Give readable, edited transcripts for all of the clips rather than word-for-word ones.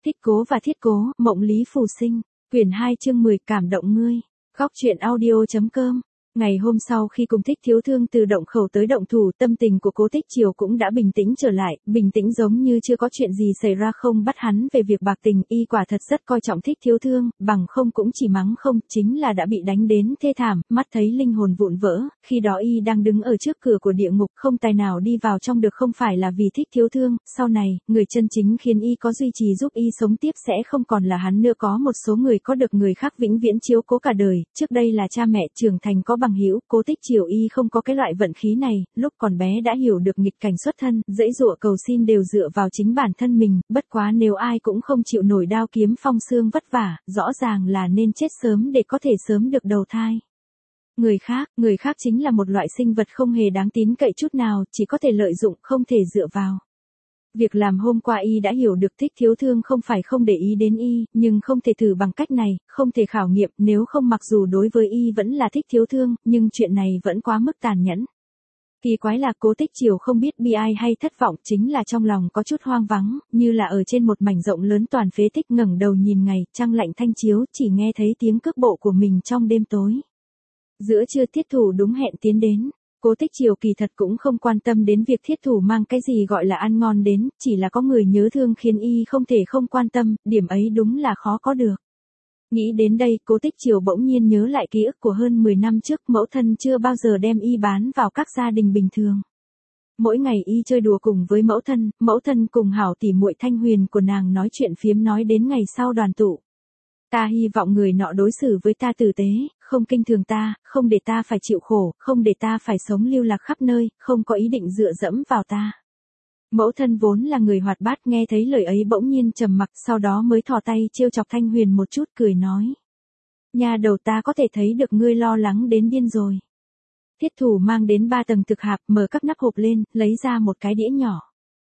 Thích Cố và Thiết Cố, Mộng Lý Phù Sinh, quyển 2 chương 10 cảm động ngươi. Góc truyện audio.com. Ngày hôm sau khi cùng Thích Thiếu Thương từ động khẩu tới động thủ, tâm tình của Cố Tích Triều cũng đã bình tĩnh trở lại, bình tĩnh giống như chưa có chuyện gì xảy ra, không bắt hắn về việc bạc tình, y quả thật rất coi trọng Thích Thiếu Thương, bằng không cũng chỉ mắng không, chính là đã bị đánh đến thê thảm, mắt thấy linh hồn vụn vỡ, khi đó y đang đứng ở trước cửa của địa ngục, không tài nào đi vào trong được, không phải là vì Thích Thiếu Thương, sau này, người chân chính khiến y có duy trì giúp y sống tiếp sẽ không còn là hắn nữa, có một số người có được người khác vĩnh viễn chiếu cố cả đời, trước đây là cha mẹ, trưởng thành có bằng hữu, Cố Tích Triều y không có cái loại vận khí này, lúc còn bé đã hiểu được nghịch cảnh xuất thân, dãy dụa cầu xin đều dựa vào chính bản thân mình, bất quá nếu ai cũng không chịu nổi đao kiếm phong xương vất vả, rõ ràng là nên chết sớm để có thể sớm được đầu thai. Người khác chính là một loại sinh vật không hề đáng tín cậy chút nào, chỉ có thể lợi dụng, không thể dựa vào. Việc làm hôm qua y đã hiểu được Thích Thiếu Thương không phải không để ý đến y, nhưng không thể thử bằng cách này, không thể khảo nghiệm, nếu không mặc dù đối với y vẫn là Thích Thiếu Thương, nhưng chuyện này vẫn quá mức tàn nhẫn. Kỳ quái là Cố Tích Triều không biết bi ai hay thất vọng, chính là trong lòng có chút hoang vắng, như là ở trên một mảnh rộng lớn toàn phế tích, ngẩng đầu nhìn ngày, trăng lạnh thanh chiếu, chỉ nghe thấy tiếng cước bộ của mình trong đêm tối. Giữa trưa Thiết Thủ đúng hẹn tiến đến. Cố Tích Triều kỳ thật cũng không quan tâm đến việc Thiết Thủ mang cái gì gọi là ăn ngon đến, chỉ là có người nhớ thương khiến y không thể không quan tâm, điểm ấy đúng là khó có được. Nghĩ đến đây, Cố Tích Triều bỗng nhiên nhớ lại ký ức của hơn 10 năm trước, mẫu thân chưa bao giờ đem y bán vào các gia đình bình thường. Mỗi ngày y chơi đùa cùng với mẫu thân cùng hảo tỉ muội Thanh Huyền của nàng nói chuyện phiếm nói đến ngày sau đoàn tụ. Ta hy vọng người nọ đối xử với ta tử tế, không kinh thường ta, không để ta phải chịu khổ, không để ta phải sống lưu lạc khắp nơi, không có ý định dựa dẫm vào ta. Mẫu thân vốn là người hoạt bát, nghe thấy lời ấy bỗng nhiên trầm mặc, sau đó mới thò tay trêu chọc Thanh Huyền một chút, cười nói. Nha đầu, ta có thể thấy được ngươi lo lắng đến điên rồi. Thiết Thủ mang đến 3 tầng thực hạp, mở các nắp hộp lên, lấy ra một cái đĩa nhỏ.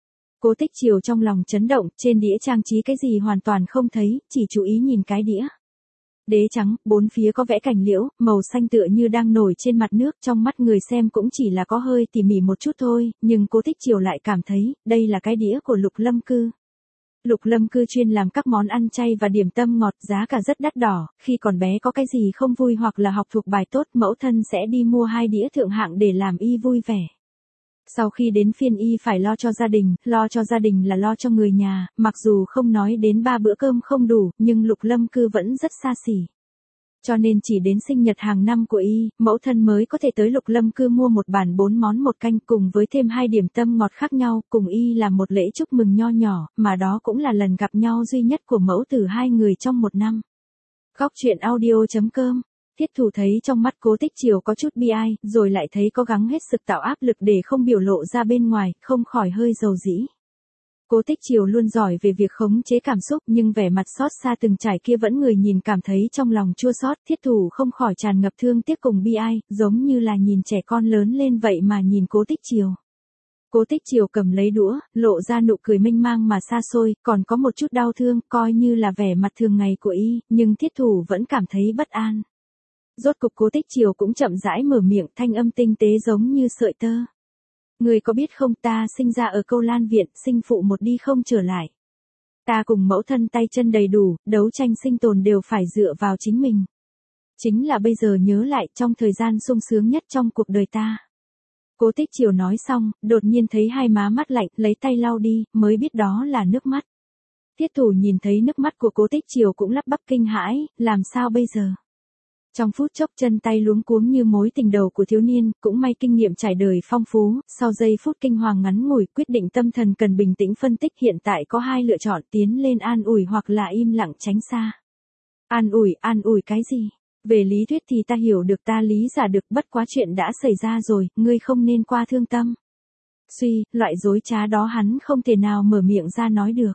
Cố Tích Triều trong lòng chấn động, trên đĩa trang trí cái gì hoàn toàn không thấy, chỉ chú ý nhìn cái đĩa. Đế trắng, bốn phía có vẽ cảnh liễu, màu xanh tựa như đang nổi trên mặt nước, trong mắt người xem cũng chỉ là có hơi tỉ mỉ một chút thôi, nhưng Cố Tích Triều lại cảm thấy, đây là cái đĩa của Lục Lâm Cư. Lục Lâm Cư chuyên làm các món ăn chay và điểm tâm ngọt, giá cả rất đắt đỏ, khi còn bé có cái gì không vui hoặc là học thuộc bài tốt, mẫu thân sẽ đi mua 2 đĩa thượng hạng để làm y vui vẻ. Sau khi đến phiên y phải lo cho gia đình là lo cho người nhà, mặc dù không nói đến 3 bữa cơm không đủ, nhưng Lục Lâm Cư vẫn rất xa xỉ. Cho nên chỉ đến sinh nhật hàng năm của y, mẫu thân mới có thể tới Lục Lâm Cư mua một bàn 4 món một canh cùng với thêm 2 điểm tâm ngọt khác nhau, cùng y làm một lễ chúc mừng nho nhỏ, mà đó cũng là lần gặp nhau duy nhất của mẫu tử hai người trong một năm. Góc truyện audio.com. Thiết Thủ thấy trong mắt Cố Tích Triều có chút bi ai, rồi lại thấy có gắng hết sức tạo áp lực để không biểu lộ ra bên ngoài, không khỏi hơi dầu dĩ. Cố Tích Triều luôn giỏi về việc khống chế cảm xúc, nhưng vẻ mặt xót xa từng trải kia vẫn người nhìn cảm thấy trong lòng chua xót. Thiết Thủ không khỏi tràn ngập thương tiếc cùng bi ai, giống như là nhìn trẻ con lớn lên vậy mà nhìn Cố Tích Triều. Cố Tích Triều cầm lấy đũa, lộ ra nụ cười mênh mang mà xa xôi, còn có một chút đau thương, coi như là vẻ mặt thường ngày của y, nhưng Thiết Thủ vẫn cảm thấy bất an. Rốt cục Cố Tích Triều cũng chậm rãi mở miệng, thanh âm tinh tế giống như sợi tơ. Người có biết không, ta sinh ra ở Câu Lan Viện, sinh phụ một đi không trở lại. Ta cùng mẫu thân tay chân đầy đủ, đấu tranh sinh tồn đều phải dựa vào chính mình. Chính là bây giờ nhớ lại trong thời gian sung sướng nhất trong cuộc đời ta. Cố Tích Triều nói xong, đột nhiên thấy hai má mắt lạnh, lấy tay lau đi, mới biết đó là nước mắt. Thiết Thủ nhìn thấy nước mắt của Cố Tích Triều cũng lắp bắp kinh hãi, làm sao bây giờ? Trong phút chốc chân tay luống cuống như mối tình đầu của thiếu niên, cũng may kinh nghiệm trải đời phong phú, sau giây phút kinh hoàng ngắn ngủi, quyết định tâm thần cần bình tĩnh phân tích, hiện tại có 2 lựa chọn, tiến lên an ủi hoặc là im lặng tránh xa. An ủi cái gì? Về lý thuyết thì ta hiểu được, ta lý giải được, bất quá chuyện đã xảy ra rồi, ngươi không nên qua thương tâm. Loại dối trá đó hắn không thể nào mở miệng ra nói được.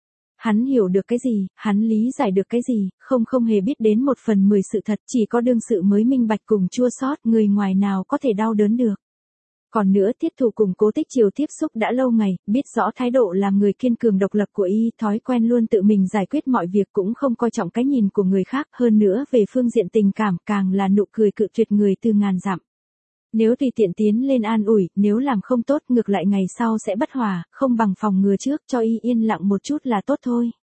Hắn hiểu được cái gì, hắn lý giải được cái gì, không hề biết đến 1/10 sự thật, chỉ có đương sự mới minh bạch cùng chua xót, người ngoài nào có thể đau đớn được. Còn nữa, Thiết Thủ cùng Cố Tích Triều tiếp xúc đã lâu ngày, biết rõ thái độ làm người kiên cường độc lập của y, thói quen luôn tự mình giải quyết mọi việc, cũng không coi trọng cái nhìn của người khác, hơn nữa về phương diện tình cảm, càng là nụ cười cự tuyệt người từ ngàn dặm. Nếu tùy tiện tiến lên an ủi, nếu làm không tốt, ngược lại ngày sau sẽ bất hòa, không bằng phòng ngừa trước, cho y yên lặng một chút là tốt thôi.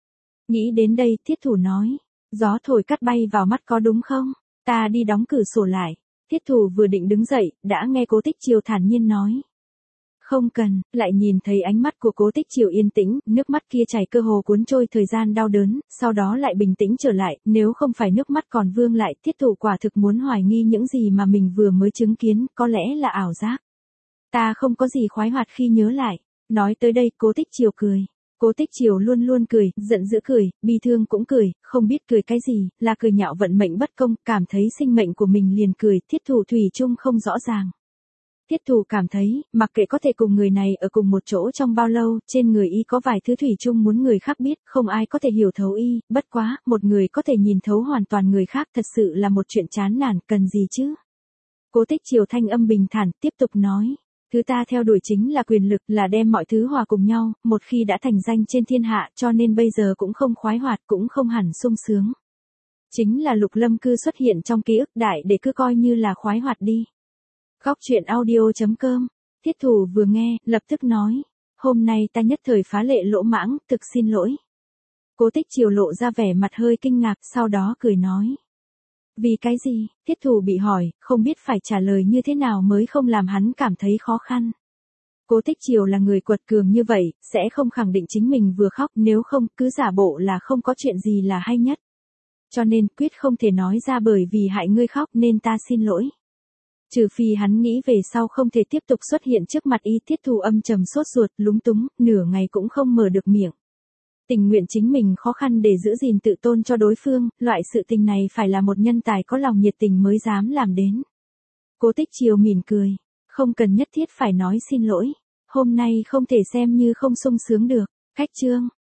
Nghĩ đến đây, Thiết Thủ nói. Gió thổi cắt bay vào mắt có đúng không? Ta đi đóng cửa sổ lại. Thiết Thủ vừa định đứng dậy, đã nghe Cố Tích Chiều thản nhiên nói. Không cần, lại nhìn thấy ánh mắt của Cố Tích Chiều yên tĩnh, nước mắt kia chảy cơ hồ cuốn trôi thời gian đau đớn, sau đó lại bình tĩnh trở lại, nếu không phải nước mắt còn vương lại, Thiết Thủ quả thực muốn hoài nghi những gì mà mình vừa mới chứng kiến, có lẽ là ảo giác. Ta không có gì khoái hoạt khi nhớ lại. Nói tới đây, Cố Tích Chiều cười. Cố Tích Chiều luôn luôn cười, giận dữ cười, bi thương cũng cười, không biết cười cái gì, là cười nhạo vận mệnh bất công, cảm thấy sinh mệnh của mình liền cười, Thiết Thủ thủy chung không rõ ràng. Thiết Thủ cảm thấy, mặc kệ có thể cùng người này ở cùng một chỗ trong bao lâu, trên người y có vài thứ thủy chung muốn người khác biết, không ai có thể hiểu thấu y, bất quá, một người có thể nhìn thấu hoàn toàn người khác thật sự là một chuyện chán nản, cần gì chứ? Cố Tích Chiều thanh âm bình thản, tiếp tục nói. Thứ ta theo đuổi chính là quyền lực, là đem mọi thứ hòa cùng nhau, một khi đã thành danh trên thiên hạ, cho nên bây giờ cũng không khoái hoạt, cũng không hẳn sung sướng. Chính là Lục Lâm Cư xuất hiện trong ký ức đại để cứ coi như là khoái hoạt đi. Góc truyện audio.com. Thiết Thủ vừa nghe, lập tức nói. Hôm nay ta nhất thời phá lệ lỗ mãng, thực xin lỗi. Cố Tích Chiều lộ ra vẻ mặt hơi kinh ngạc, sau đó cười nói. Vì cái gì? Thiết Thủ bị hỏi, không biết phải trả lời như thế nào mới không làm hắn cảm thấy khó khăn. Cố Tích Chiều là người quật cường như vậy, sẽ không khẳng định chính mình vừa khóc, nếu không, cứ giả bộ là không có chuyện gì là hay nhất. Cho nên, quyết không thể nói ra bởi vì hại ngươi khóc nên ta xin lỗi. Trừ phi hắn nghĩ về sau không thể tiếp tục xuất hiện trước mặt y. Thiết Thủ âm trầm sốt ruột, lúng túng, nửa ngày cũng không mở được miệng. Tình nguyện chính mình khó khăn để giữ gìn tự tôn cho đối phương, loại sự tình này phải là một nhân tài có lòng nhiệt tình mới dám làm đến. Cố Tích Chiều mỉm cười, không cần nhất thiết phải nói xin lỗi, hôm nay không thể xem như không sung sướng được. Cách chương